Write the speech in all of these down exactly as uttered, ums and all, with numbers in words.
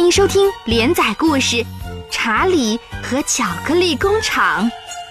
迎收听连载故事《查理和巧克力工厂》。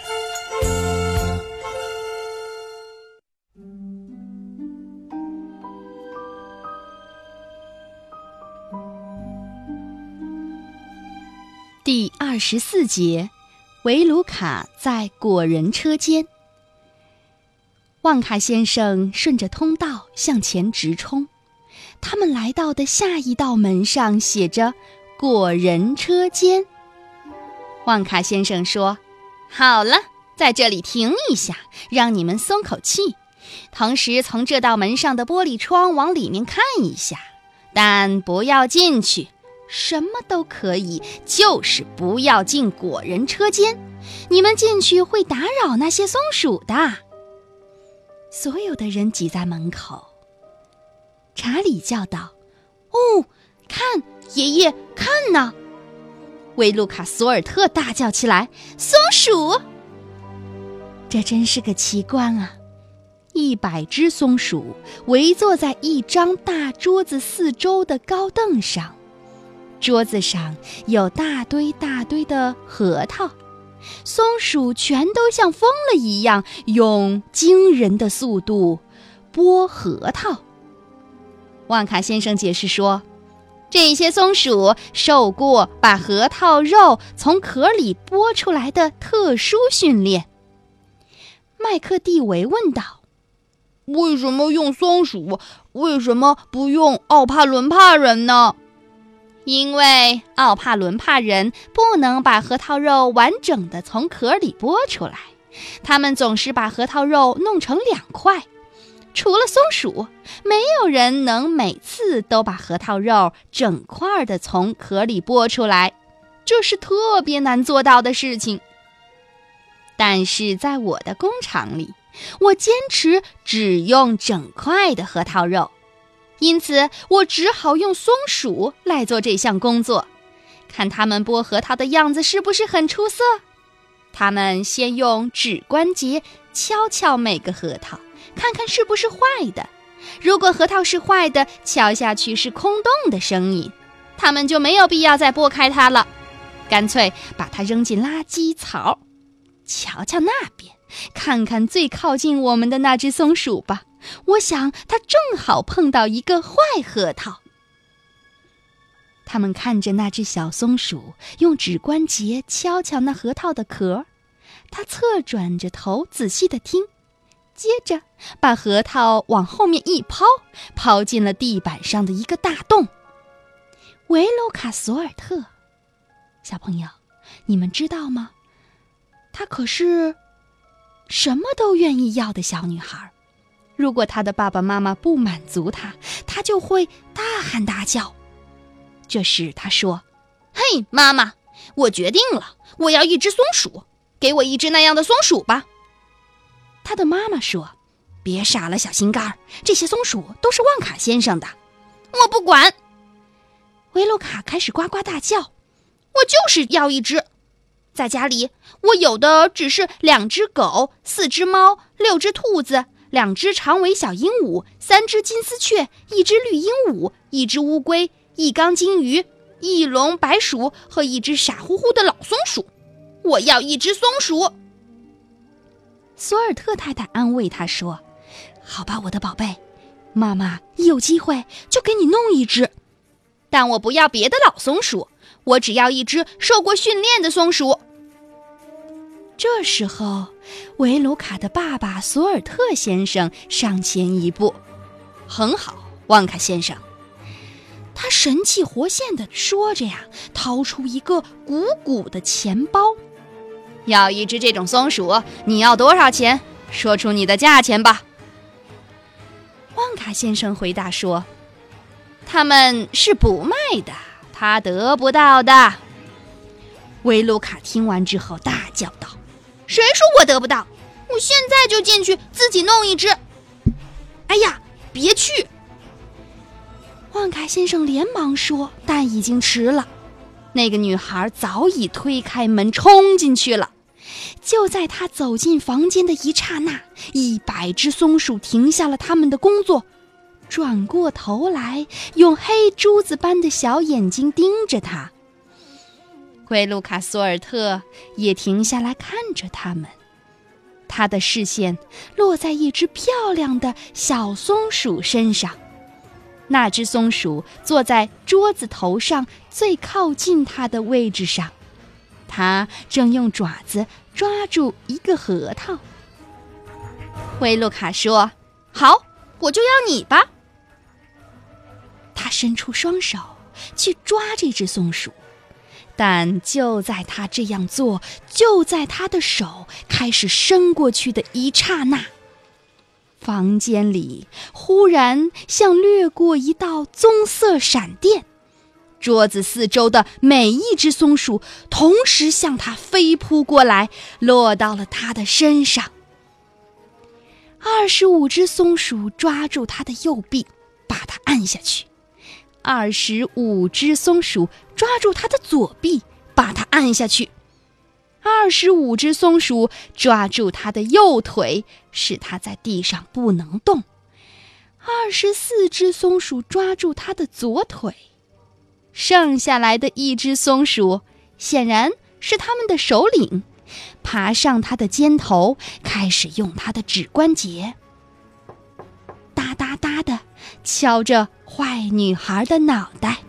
第二十四节，维鲁卡在果仁车间。旺卡先生顺着通道向前直冲，他们来到的下一道门上写着果仁车间。旺卡先生说：好了，在这里停一下，让你们松口气，同时从这道门上的玻璃窗往里面看一下，但不要进去，什么都可以，就是不要进果仁车间，你们进去会打扰那些松鼠的。所有的人挤在门口。查理叫道：哦，看，爷爷，看呐！维鲁卡·索尔特大叫起来：松鼠！这真是个奇观啊！一百只松鼠围坐在一张大桌子四周的高凳上，桌子上有大堆大堆的核桃，松鼠全都像疯了一样，用惊人的速度剥核桃。旺卡先生解释说，这些松鼠受过把核桃肉从壳里剥出来的特殊训练。麦克蒂维问道：为什么用松鼠？为什么不用奥帕伦帕人呢？因为奥帕伦帕人不能把核桃肉完整的从壳里剥出来，他们总是把核桃肉弄成两块。除了松鼠，没有人能每次都把核桃肉整块的从壳里剥出来，这是特别难做到的事情。但是在我的工厂里，我坚持只用整块的核桃肉，因此我只好用松鼠来做这项工作。看他们剥核桃的样子是不是很出色？他们先用指关节敲敲每个核桃，看看是不是坏的。如果核桃是坏的，敲下去是空洞的声音，他们就没有必要再剥开它了，干脆把它扔进垃圾槽。瞧瞧那边，看看最靠近我们的那只松鼠吧，我想它正好碰到一个坏核桃。他们看着那只小松鼠用指关节敲敲那核桃的壳，它侧转着头仔细地听，接着把核桃往后面一抛，抛进了地板上的一个大洞。维鲁卡·索尔特，小朋友，你们知道吗？她可是什么都愿意要的小女孩。如果她的爸爸妈妈不满足她，她就会大喊大叫。这时她说：嘿，妈妈，我决定了，我要一只松鼠，给我一只那样的松鼠吧。他的妈妈说：别傻了，小心肝，这些松鼠都是旺卡先生的。我不管。维鲁卡开始呱呱大叫：我就是要一只。在家里，我有的只是两只狗，四只猫，六只兔子，两只长尾小鹦鹉，三只金丝雀，一只绿鹦鹉，一只乌龟，一缸金鱼，一笼白鼠和一只傻乎乎的老松鼠。我要一只松鼠。索尔特太太安慰他说：好吧，我的宝贝，妈妈一有机会就给你弄一只，但我不要别的老松鼠，我只要一只受过训练的松鼠。这时候维鲁卡的爸爸索尔特先生上前一步：很好，旺卡先生。他神气活现地说着呀，掏出一个鼓鼓的钱包。要一只这种松鼠，你要多少钱？说出你的价钱吧。旺卡先生回答说：他们是不卖的，他得不到的。维鲁卡听完之后大叫道：谁说我得不到？我现在就进去自己弄一只。哎呀，别去！旺卡先生连忙说，但已经迟了。那个女孩早已推开门冲进去了。就在他走进房间的一刹那，一百只松鼠停下了他们的工作。 转过头来，用黑珠子般的小眼睛盯着他。奎卢卡索尔特也停下来看着他们，他的视线落在一只漂亮的小松鼠身上。那只松鼠坐在桌子头上最靠近它的位置上，它正用爪子抓住一个核桃。威洛卡说：“好，我就要你吧。”他伸出双手去抓这只松鼠，但就在他这样做，就在他的手开始伸过去的一刹那，房间里忽然像掠过一道棕色闪电，桌子四周的每一只松鼠同时向他飞扑过来，落到了他的身上。二十五只松鼠抓住他的右臂，把他按下去；二十五只松鼠抓住他的左臂，把他按下去；二十五只松鼠抓住他的右腿，使他在地上不能动；二十四只松鼠抓住他的左腿。剩下来的一只松鼠，显然是他们的首领，爬上他的肩头，开始用他的指关节哒哒哒地敲着坏女孩的脑袋。